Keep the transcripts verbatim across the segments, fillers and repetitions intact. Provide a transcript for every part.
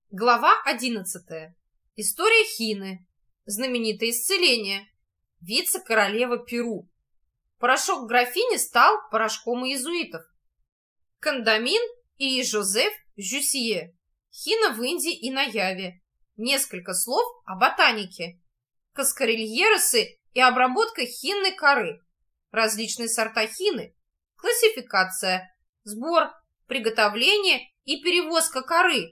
Глава одиннадцатая. История Хины. Знаменитое исцеление. Вице-королева Перу. Порошок графини стал порошком иезуитов. Кондамин и Жозеф Жюсье. Хина в Индии и на Яве. Несколько слов о ботанике. Каскарильеросы и обработка хинной коры. Различные сорта хины. Классификация. Сбор, приготовление и перевозка коры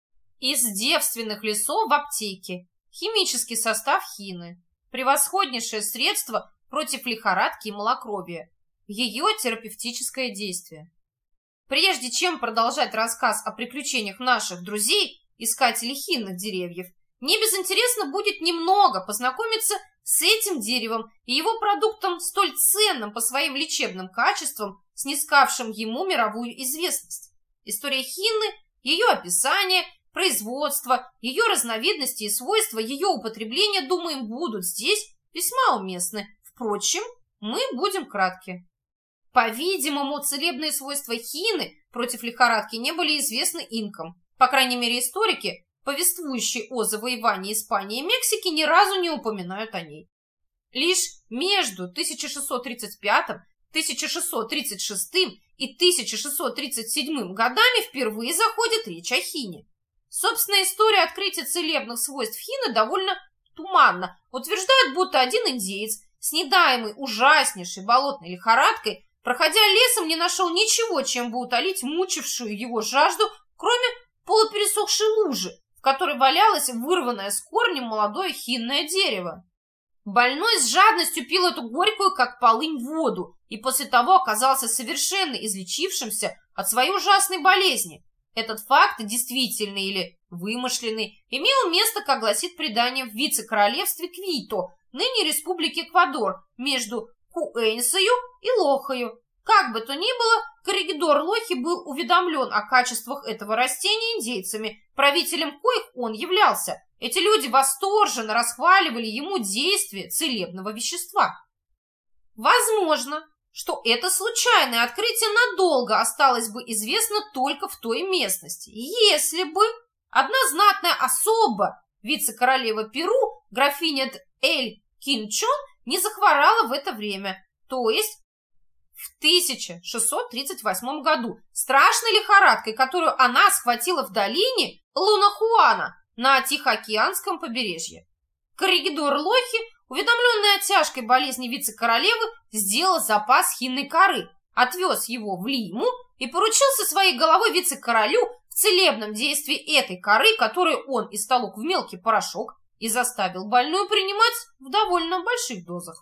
из девственных лесов в аптеке. Химический состав хины. Превосходнейшее средство против лихорадки и малокровия. Ее терапевтическое действие. Прежде чем продолжать рассказ о приключениях наших друзей, искателей хинных деревьев, мне безинтересно будет немного познакомиться с этим деревом и его продуктом, столь ценным по своим лечебным качествам, снискавшим ему мировую известность. История хины, ее описание, производство, ее разновидности и свойства ее употребления, думаем, будут здесь весьма уместны. Впрочем, мы будем кратки. По-видимому, целебные свойства хины против лихорадки не были известны инкам. По крайней мере, историки, повествующие о завоевании Испании и Мексики, ни разу не упоминают о ней. Лишь между тысяча шестьсот тридцать пятым, тысяча шестьсот тридцать шестым и тысяча шестьсот тридцать седьмым годами впервые заходит речь о хине. Собственная история открытия целебных свойств хины довольно туманна. Утверждают, будто один индеец, снедаемый ужаснейшей болотной лихорадкой, проходя лесом, не нашел ничего, чем бы утолить мучившую его жажду, кроме полупересохшей лужи, в которой валялось вырванное с корнем молодое хинное дерево. Больной с жадностью пил эту горькую, как полынь, воду, и после того оказался совершенно излечившимся от своей ужасной болезни. Этот факт, действительный или вымышленный, имел место, как гласит предание, в вице-королевстве Квито, ныне республике Эквадор, между Куэнсою и Лохою. Как бы то ни было, коррегидор Лохи был уведомлен о качествах этого растения индейцами, правителем коих он являлся. Эти люди восторженно расхваливали ему действие целебного вещества. Возможно, что это случайное открытие надолго осталось бы известно только в той местности, если бы одна знатная особа, вице-королева Перу, графиня Эль Кинчон, не захворала в это время, то есть в тысяча шестьсот тридцать восьмом году, страшной лихорадкой, которую она схватила в долине Лунахуана на Тихоокеанском побережье. Коррегидор Лохи, уведомленный о тяжкой болезни вице-королевы, сделал запас хинной коры, отвез его в Лиму и поручил со своей головой вице-королю в целебном действии этой коры, которую он истолок в мелкий порошок и заставил больную принимать в довольно больших дозах.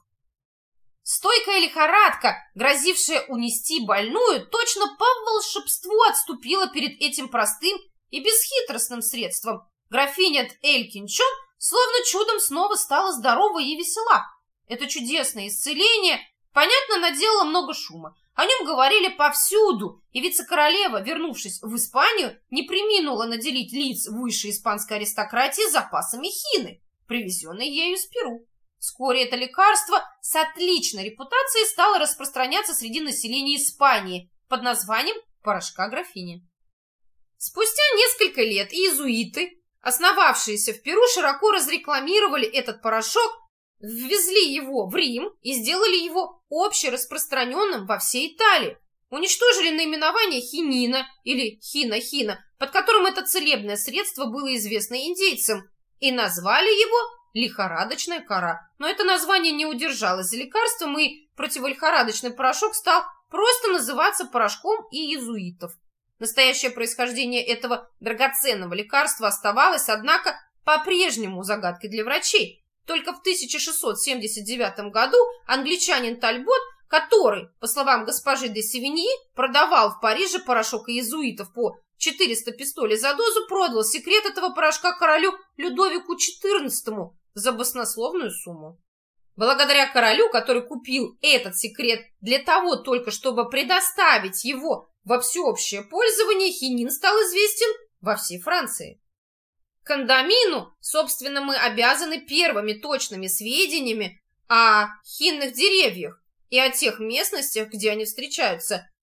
Стойкая лихорадка, грозившая унести больную, точно по волшебству отступила перед этим простым и бесхитростным средством. Графиня Эль Кинчон словно чудом снова стала здорова и весела. Это чудесное исцеление, понятно, наделало много шума. О нем говорили повсюду, и вице-королева, вернувшись в Испанию, не преминула наделить лиц высшей испанской аристократии запасами хины, привезенной ею из Перу. Вскоре это лекарство с отличной репутацией стало распространяться среди населения Испании под названием порошка графини. Спустя несколько лет иезуиты, основавшиеся в Перу, широко разрекламировали этот порошок, ввезли его в Рим и сделали его общераспространенным во всей Италии. Уничтожили наименование хинина или хина-хина, под которым это целебное средство было известно индейцам, и назвали его лихорадочная кора. Но это название не удержалось за лекарством, и противолихорадочный порошок стал просто называться порошком иезуитов. Настоящее происхождение этого драгоценного лекарства оставалось, однако, по-прежнему загадкой для врачей. Только в тысяча шестьсот семьдесят девятом году англичанин Тальбот, который, по словам госпожи де Севиньи, продавал в Париже порошок иезуитов по четыреста пистолей за дозу, продал секрет этого порошка королю Людовику четырнадцатому за баснословную сумму. Благодаря королю, который купил этот секрет для того только, чтобы предоставить его во всеобщее пользование, хинин стал известен во всей Франции. Кондамину, собственно, мы обязаны первыми точными сведениями о хинных деревьях и о тех местностях, где они встречаются.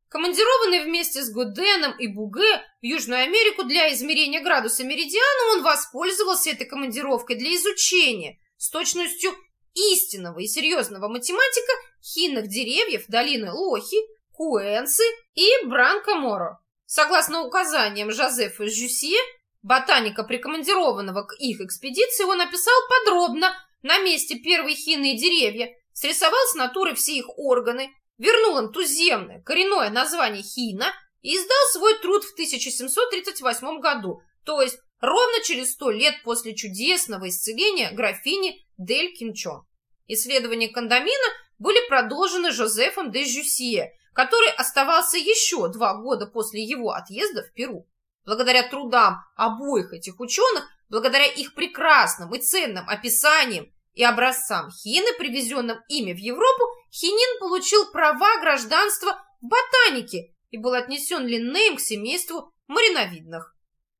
Командированный вместе с Годеном и Буге в Южную Америку для измерения градуса меридиана, он воспользовался этой командировкой для изучения с точностью истинного и серьезного математика хинных деревьев долины Лохи, Куэнсы и Бранкаморо. Согласно указаниям Жозефа Жюсье, ботаника, прикомандированного к их экспедиции, он описал подробно на месте первые хинные деревья, срисовал с натуры все их органы, вернул им туземное коренное название хина и издал свой труд в тысяча семьсот тридцать восьмом году, то есть ровно через сто лет после чудесного исцеления графини Дель Кинчон. Исследования Кондамина были продолжены Жозефом де Жюсье, который оставался еще два года после его отъезда в Перу. Благодаря трудам обоих этих ученых, благодаря их прекрасным и ценным описаниям и образцам хины, привезенным ими в Европу, хинин получил права гражданства в ботанике и был отнесен Линнеем к семейству мариновидных.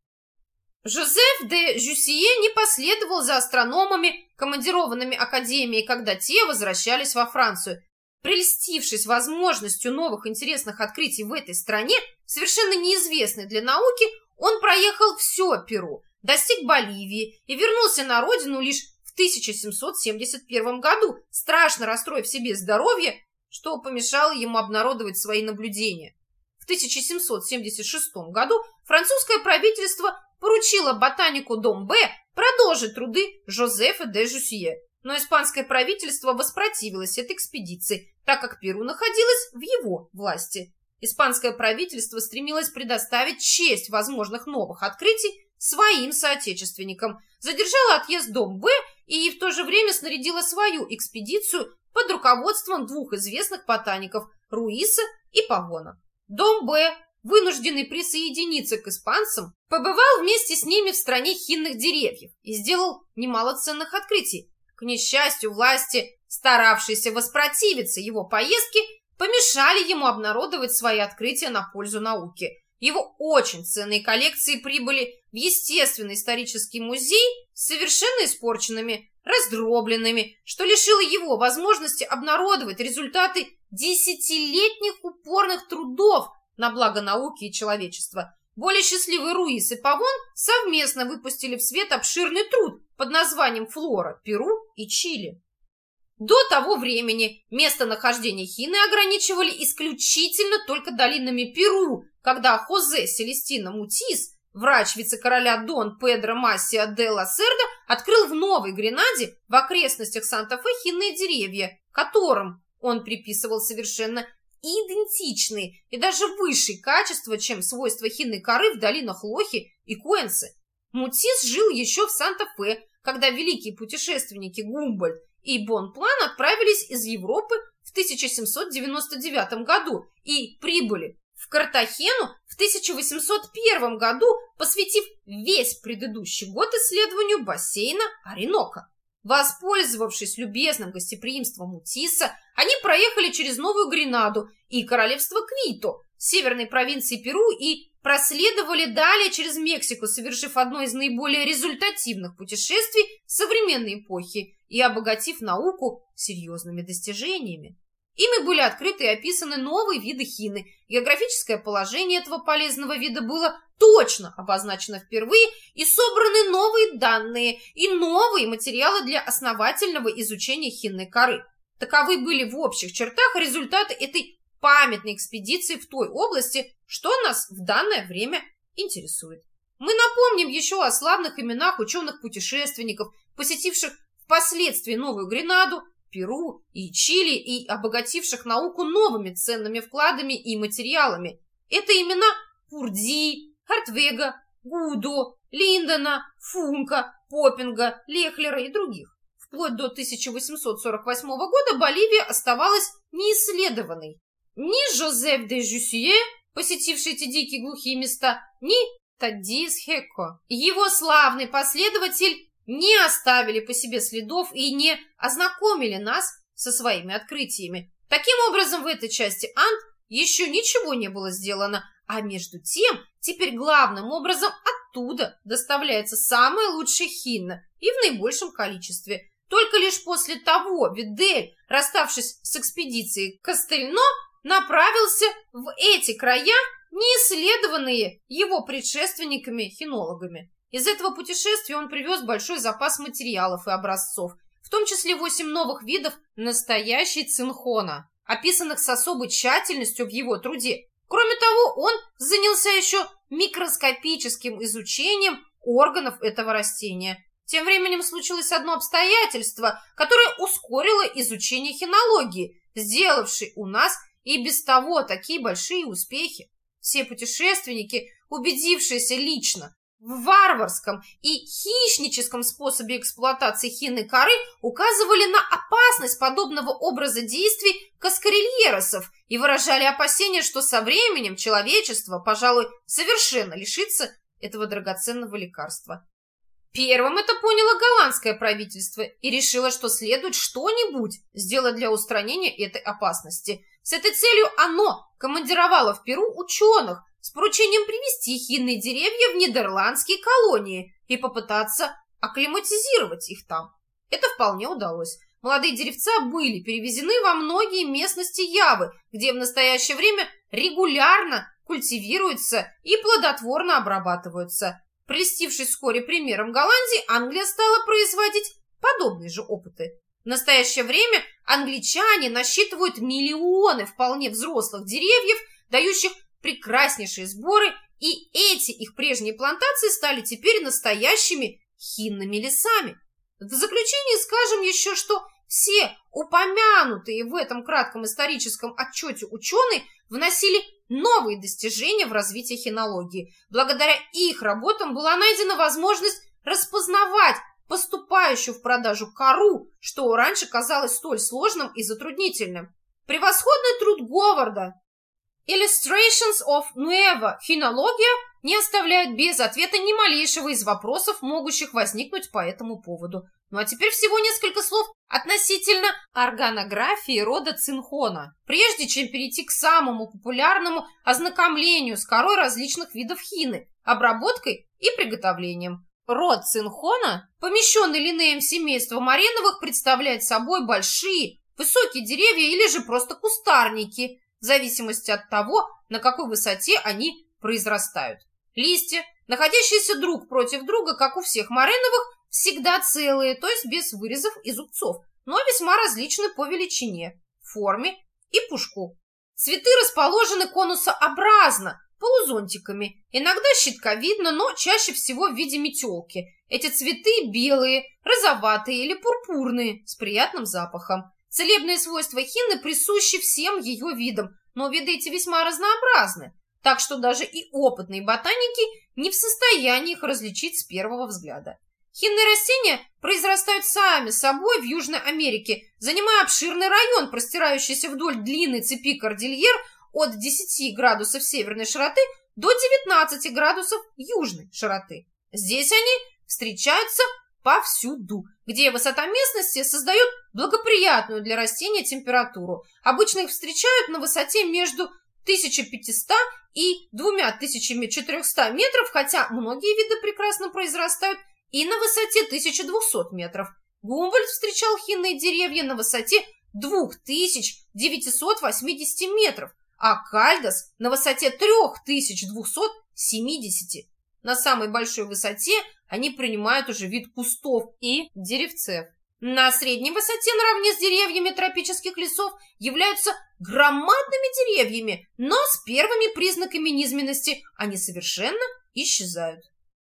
Жозеф де Жюсье не последовал за астрономами, командированными академией, когда те возвращались во Францию. Прельстившись возможностью новых интересных открытий в этой стране, совершенно неизвестной для науки, он проехал все Перу, достиг Боливии и вернулся на родину лишь в тысяча семьсот семьдесят первом году, страшно расстроив себе здоровье, что помешало ему обнародовать свои наблюдения. В тысяча семьсот семьдесят шестом году французское правительство поручило ботанику Домбе продолжить труды Жозефа де Жюсье, но испанское правительство воспротивилось этой экспедиции, так как Перу находилось в его власти. Испанское правительство стремилось предоставить честь возможных новых открытий своим соотечественникам, задержало отъезд Домбе и в то же время снарядило свою экспедицию под руководством двух известных ботаников Руиса и Павона. Домбе, вынужденный присоединиться к испанцам, побывал вместе с ними в стране хинных деревьев и сделал немало ценных открытий. К несчастью, власти, старавшиеся воспротивиться его поездке, помешали ему обнародовать свои открытия на пользу науки. Его очень ценные коллекции прибыли в Естественный исторический музей совершенно испорченными, раздробленными, что лишило его возможности обнародовать результаты десятилетних упорных трудов на благо науки и человечества. Более счастливый Руис и Павон совместно выпустили в свет обширный труд под названием «Флора Перу и Чили». До того времени местонахождение хины ограничивали исключительно только долинами Перу, когда Хозе Селестино Мутис, врач вице-короля Дон Педро Массия де ла Серда, открыл в Новой Гренаде в окрестностях Санта-Фе хинные деревья, которым он приписывал совершенно идентичные и даже высшие качества, чем свойства хинной коры в долинах Лохи и Куэнсы. Мутис жил еще в Санта-Фе, когда великие путешественники Гумбольдт и Бонплан отправились из Европы в тысяча семьсот девяносто девятом году и прибыли в Картахену в тысяча восемьсот первом году, посвятив весь предыдущий год исследованию бассейна Ориноко. Воспользовавшись любезным гостеприимством Мутиса, они проехали через Новую Гренаду и королевство Квито, северной провинции Перу, и проследовали далее через Мексику, совершив одно из наиболее результативных путешествий современной эпохи и обогатив науку серьезными достижениями. Ими были открыты и описаны новые виды хины. Географическое положение этого полезного вида было точно обозначено впервые, и собраны новые данные и новые материалы для основательного изучения хинной коры. Таковы были в общих чертах результаты этой памятной экспедиции в той области, что нас в данное время интересует. Мы напомним еще о славных именах ученых-путешественников, посетивших впоследствии Новую Гренаду, Перу и Чили и обогативших науку новыми ценными вкладами и материалами. Это имена Пурди, Хартвега, Гудо, Линдона, Функа, Поппинга, Лехлера и других. Вплоть до тысяча восемьсот сорок восьмого года Боливия оставалась неисследованной. Ни Жозеф де Жюсье, посетивший эти дикие глухие места, ни Таддеус Хекко, его славный последователь, не оставили по себе следов и не ознакомили нас со своими открытиями. Таким образом, в этой части Анд еще ничего не было сделано, а между тем, теперь главным образом оттуда доставляется самая лучшая хина и в наибольшем количестве. Только лишь после того Видель, расставшись с экспедицией Кастельно, направился в эти края, не исследованные его предшественниками-хинологами. Из этого путешествия он привез большой запас материалов и образцов, в том числе восемь новых видов настоящей цинхона, описанных с особой тщательностью в его труде. Кроме того, он занялся еще микроскопическим изучением органов этого растения. Тем временем случилось одно обстоятельство, которое ускорило изучение хинологии, сделавшей у нас и без того такие большие успехи. Все путешественники, убедившиеся лично в варварском и хищническом способе эксплуатации хинной коры, указывали на опасность подобного образа действий каскарильеросов и выражали опасения, что со временем человечество, пожалуй, совершенно лишится этого драгоценного лекарства. Первым это поняло голландское правительство и решило, что следует что-нибудь сделать для устранения этой опасности. С этой целью оно командировало в Перу ученых с поручением привезти хинные деревья в нидерландские колонии и попытаться акклиматизировать их там. Это вполне удалось. Молодые деревца были перевезены во многие местности Явы, где в настоящее время регулярно культивируются и плодотворно обрабатываются. Прельстившись вскоре примером Голландии, Англия стала производить подобные же опыты. В настоящее время англичане насчитывают миллионы вполне взрослых деревьев, дающих прекраснейшие сборы, и эти их прежние плантации стали теперь настоящими хинными лесами. В заключение скажем еще, что все упомянутые в этом кратком историческом отчете ученые вносили новые достижения в развитие хинологии. Благодаря их работам была найдена возможность распознавать поступающую в продажу кору, что раньше казалось столь сложным и затруднительным. Превосходный труд Говарда Illustrations of Nueva Хинология не оставляет без ответа ни малейшего из вопросов, могущих возникнуть по этому поводу. Ну а теперь всего несколько слов относительно органографии рода цинхона, прежде чем перейти к самому популярному ознакомлению с корой различных видов хины, обработкой и приготовлением. Род цинхона, помещенный Линнеем семейства Мареновых, представляет собой большие, высокие деревья или же просто кустарники, в зависимости от того, на какой высоте они произрастают. Листья, находящиеся друг против друга, как у всех Мареновых, всегда целые, то есть без вырезов и зубцов, но весьма различны по величине, форме и пушку. Цветы расположены конусообразно, полузонтиками, иногда щитковидно, но чаще всего в виде метелки. Эти цветы белые, розоватые или пурпурные, с приятным запахом. Целебные свойства хины присущи всем ее видам, но виды эти весьма разнообразны, так что даже и опытные ботаники не в состоянии их различить с первого взгляда. Хинные растения произрастают сами собой в Южной Америке, занимая обширный район, простирающийся вдоль длинной цепи кордильер от десяти градусов северной широты до девятнадцати градусов южной широты. Здесь они встречаются повсюду, где высота местности создает благоприятную для растения температуру. Обычно их встречают на высоте между тысяча пятьсот и двумя тысячами четырехсот метров, хотя многие виды прекрасно произрастают и на высоте тысячи двухсот метров. Гумбольдт встречал хинные деревья на высоте двух тысяч девятисот восьмидесяти метров, а Кальдас на высоте трёх тысяч двухсот семидесяти. На самой большой высоте они принимают уже вид кустов и деревцев. На средней высоте наравне с деревьями тропических лесов являются громадными деревьями, но с первыми признаками низменности они совершенно исчезают.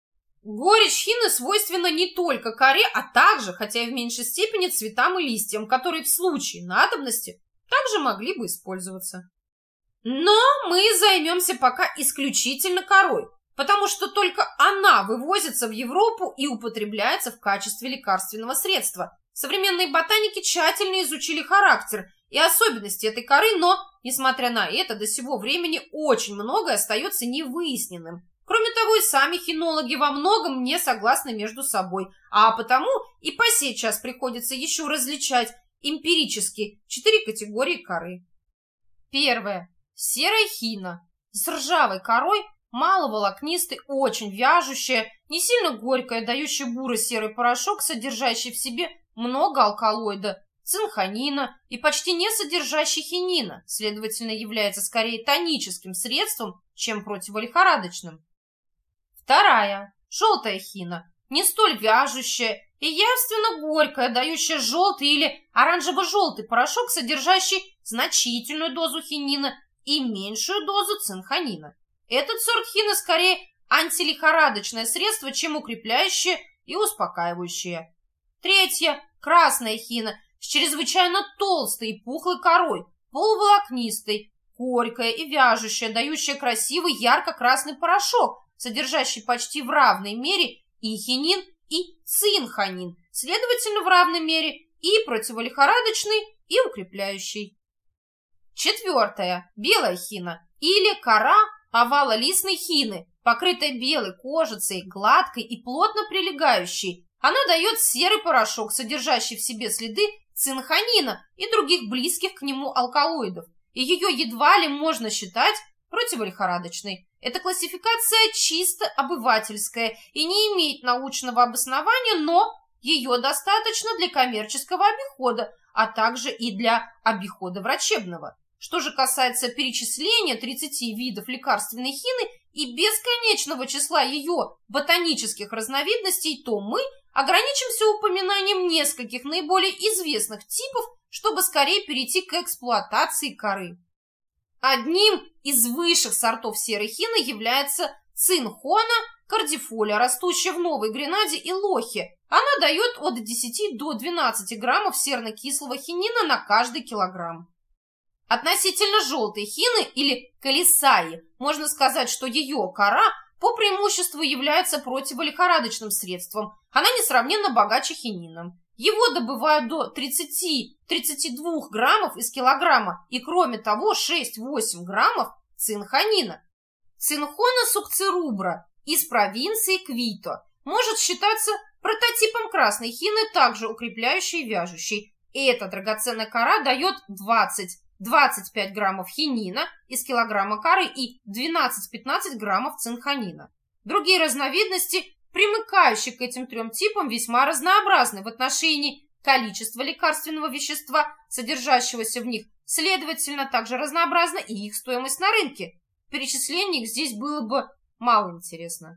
Горечь хины свойственна не только коре, а также, хотя и в меньшей степени, цветам и листьям, которые в случае надобности также могли бы использоваться. Но мы займемся пока исключительно корой, потому что только она вывозится в Европу и употребляется в качестве лекарственного средства. Современные ботаники тщательно изучили характер и особенности этой коры, но, несмотря на это, до сего времени очень многое остается невыясненным. Кроме того, и сами хинологи во многом не согласны между собой, а потому и по сей час приходится еще различать эмпирически четыре категории коры. Первое. Серая хина с ржавой корой, маловолокнистой, очень вяжущая, не сильно горькая, дающая буро-серый порошок, содержащий в себе много алкалоида, цинхонина и почти не содержащий хинина, следовательно, является скорее тоническим средством, чем противолихорадочным. Вторая, желтая хина, не столь вяжущая и явственно горькая, дающая желтый или оранжево-желтый порошок, содержащий значительную дозу хинина и меньшую дозу цинхонина. Этот сорт хины скорее антилихорадочное средство, чем укрепляющее и успокаивающее. Третья, красная хина, с чрезвычайно толстой и пухлой корой, полуволокнистой, горькая и вяжущая, дающая красивый ярко-красный порошок, содержащий почти в равной мере и хинин, и цинхонин, следовательно, в равной мере и противолихорадочный, и укрепляющий. Четвертая, белая хина, или кора овалолистной хины, покрытая белой кожицей, гладкой и плотно прилегающей. Она дает серый порошок, содержащий в себе следы цинхонина и других близких к нему алкалоидов, и ее едва ли можно считать противолихорадочной. Эта классификация чисто обывательская и не имеет научного обоснования, но ее достаточно для коммерческого обихода, а также и для обихода врачебного. Что же касается перечисления тридцати видов лекарственной хины и бесконечного числа ее ботанических разновидностей, то мы ограничимся упоминанием нескольких наиболее известных типов, чтобы скорее перейти к эксплуатации коры. Одним из высших сортов серой хины является цинхона кардифоля, растущая в Новой Гренаде и Лохе. Она дает от десяти до двенадцати граммов серно-кислого хинина на каждый килограмм. Относительно желтой хины или колесаи можно сказать, что ее кора по преимуществу является противолихорадочным средством. Она несравненно богаче хинина. Его добывают до тридцати-тридцати двух граммов из килограмма и, кроме того, шесть-восемь граммов цинхонина. Цинхона сукцирубра из провинции Квито может считаться прототипом красной хины, также укрепляющей и вяжущей. И эта драгоценная кора дает двадцать-двадцать пять граммов хинина из килограмма коры и двенадцать-пятнадцать граммов цинхонина. Другие разновидности, примыкающие к этим трем типам, весьма разнообразны в отношении количества лекарственного вещества, содержащегося в них, следовательно, также разнообразна и их стоимость на рынке. Перечисление их здесь было бы мало интересно.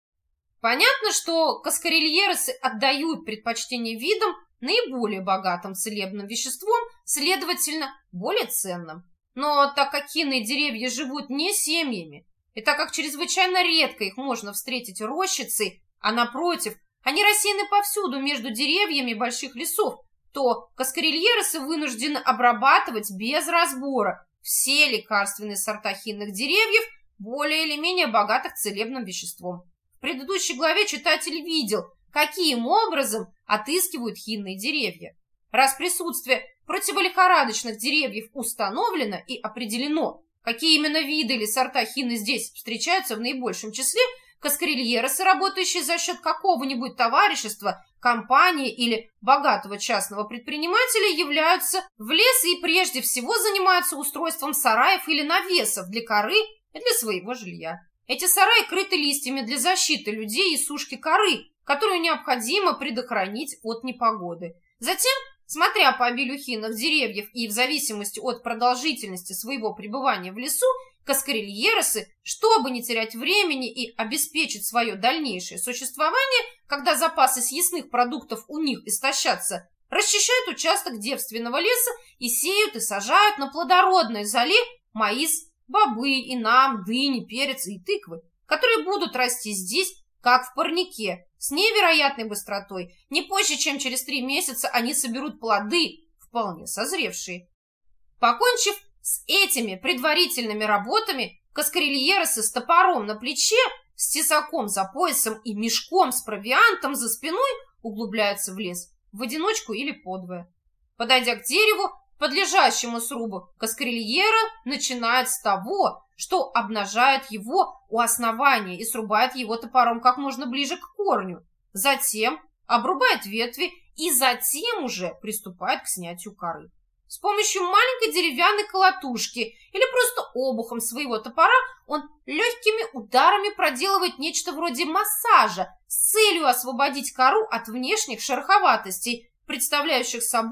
Понятно, что каскарильеросы отдают предпочтение видам наиболее богатым целебным веществом, следовательно, более ценным. Но так как хинные деревья живут не семьями, и так как чрезвычайно редко их можно встретить рощицей, а напротив, они рассеяны повсюду между деревьями больших лесов, то каскарильеросы вынуждены обрабатывать без разбора все лекарственные сорта хинных деревьев, более или менее богатых целебным веществом. В предыдущей главе читатель видел, каким образом отыскивают хинные деревья. Раз присутствие противолихорадочных деревьев установлено и определено, какие именно виды или сорта хины здесь встречаются в наибольшем числе, каскарильеросы, работающие за счет какого-нибудь товарищества, компании или богатого частного предпринимателя, являются в лес и прежде всего занимаются устройством сараев или навесов для коры и для своего жилья. Эти сараи крыты листьями для защиты людей и сушки коры, которую необходимо предохранить от непогоды. Затем, смотря по обилию хинных деревьев и в зависимости от продолжительности своего пребывания в лесу, каскарильеросы, чтобы не терять времени и обеспечить свое дальнейшее существование, когда запасы съестных продуктов у них истощатся, расчищают участок девственного леса и сеют и сажают на плодородной золе маис, бобы, инам, дыни, перец и тыквы, которые будут расти здесь, как в парнике, с невероятной быстротой. Не позже, чем через три месяца они соберут плоды, вполне созревшие. Покончив с этими предварительными работами, каскарильеросы с топором на плече, с тесаком за поясом и мешком с провиантом за спиной углубляются в лес, в одиночку или подвое. Подойдя к дереву, подлежащему срубу, каскарильера начинает с того, что обнажает его у основания и срубает его топором как можно ближе к корню. Затем обрубает ветви и затем уже приступает к снятию коры. С помощью маленькой деревянной колотушки или просто обухом своего топора он легкими ударами проделывает нечто вроде массажа с целью освободить кору от внешних шероховатостей, представляющих собою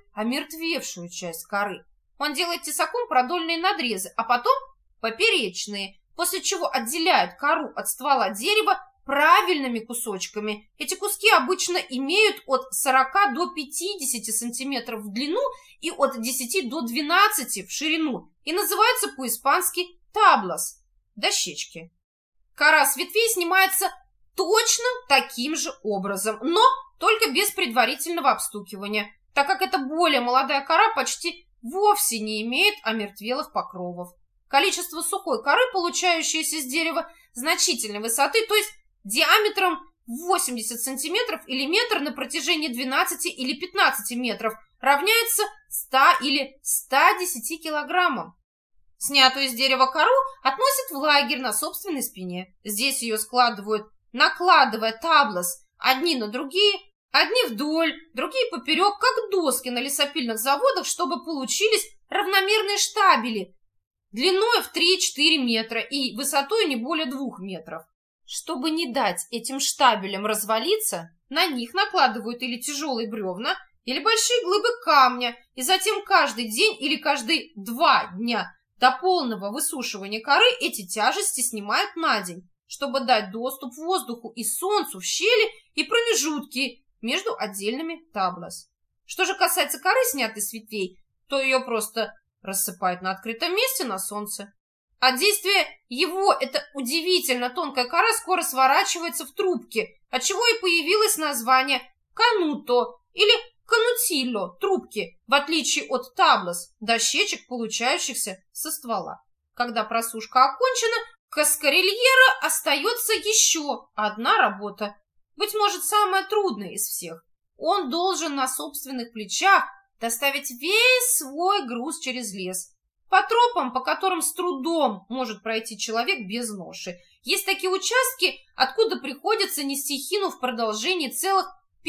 омертвевшую часть коры. Он делает тесаком продольные надрезы, а потом поперечные, после чего отделяет кору от ствола дерева правильными кусочками. Эти куски обычно имеют от сорока до пятидесяти сантиметров в длину и от десяти до двенадцати в ширину и называются по-испански таблас – дощечки. Кора с ветвей снимается точно таким же образом, но только без предварительного обстукивания, так как эта более молодая кора почти вовсе не имеет омертвелых покровов. Количество сухой коры, получающейся с дерева значительной высоты, то есть диаметром восемьдесят сантиметров или метр на протяжении двенадцати или пятнадцати метров, равняется ста или ста десяти килограммам. Снятую из дерева кору относят в лагерь на собственной спине. Здесь ее складывают, накладывая таблас одни на другие, одни вдоль, другие поперек, как доски на лесопильных заводах, чтобы получились равномерные штабели длиной в три-четыре метра и высотой не более двух метров. Чтобы не дать этим штабелям развалиться, на них накладывают или тяжелые бревна, или большие глыбы камня, и затем каждый день или каждые два дня до полного высушивания коры эти тяжести снимают на день, чтобы дать доступ воздуху и солнцу в щели и промежутки между отдельными таблас. Что же касается коры, снятой с ветвей, то ее просто рассыпают на открытом месте на солнце. От действия его эта удивительно тонкая кора скоро сворачивается в трубки, отчего и появилось название кануто или канутилло – трубки, в отличие от таблас – дощечек, получающихся со ствола. Когда просушка окончена, каскарельера остается еще одна работа, быть может, самая трудная из всех. Он должен на собственных плечах доставить весь свой груз через лес, по тропам, по которым с трудом может пройти человек без ноши. Есть такие участки, откуда приходится нести хину в продолжении целых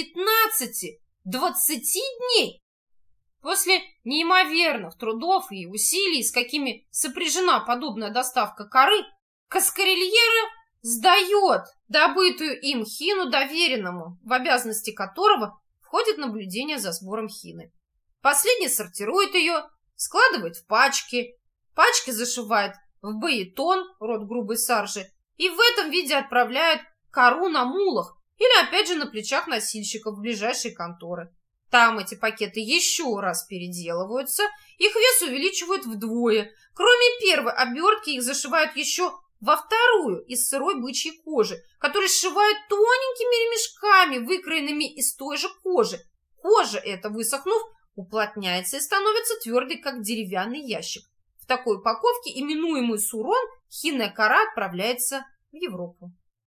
пятнадцати-двадцати дней. После неимоверных трудов и усилий, с какими сопряжена подобная доставка коры, каскарельера сдает добытую им хину доверенному, в обязанности которого входит наблюдение за сбором хины. Последний сортирует ее, складывает в пачки, пачки зашивает в баетон, род грубой саржи, и в этом виде отправляет кору на мулах или опять же на плечах носильщиков в ближайшие конторы. Там эти пакеты еще раз переделываются, их вес увеличивают вдвое. Кроме первой обертки их зашивают еще во вторую из сырой бычьей кожи, которую сшивают тоненькими ремешками, выкроенными из той же кожи. Кожа эта, высохнув, уплотняется и становится твердой, как деревянный ящик. В такой упаковке, именуемую сурон, хинная кора отправляется в Европу.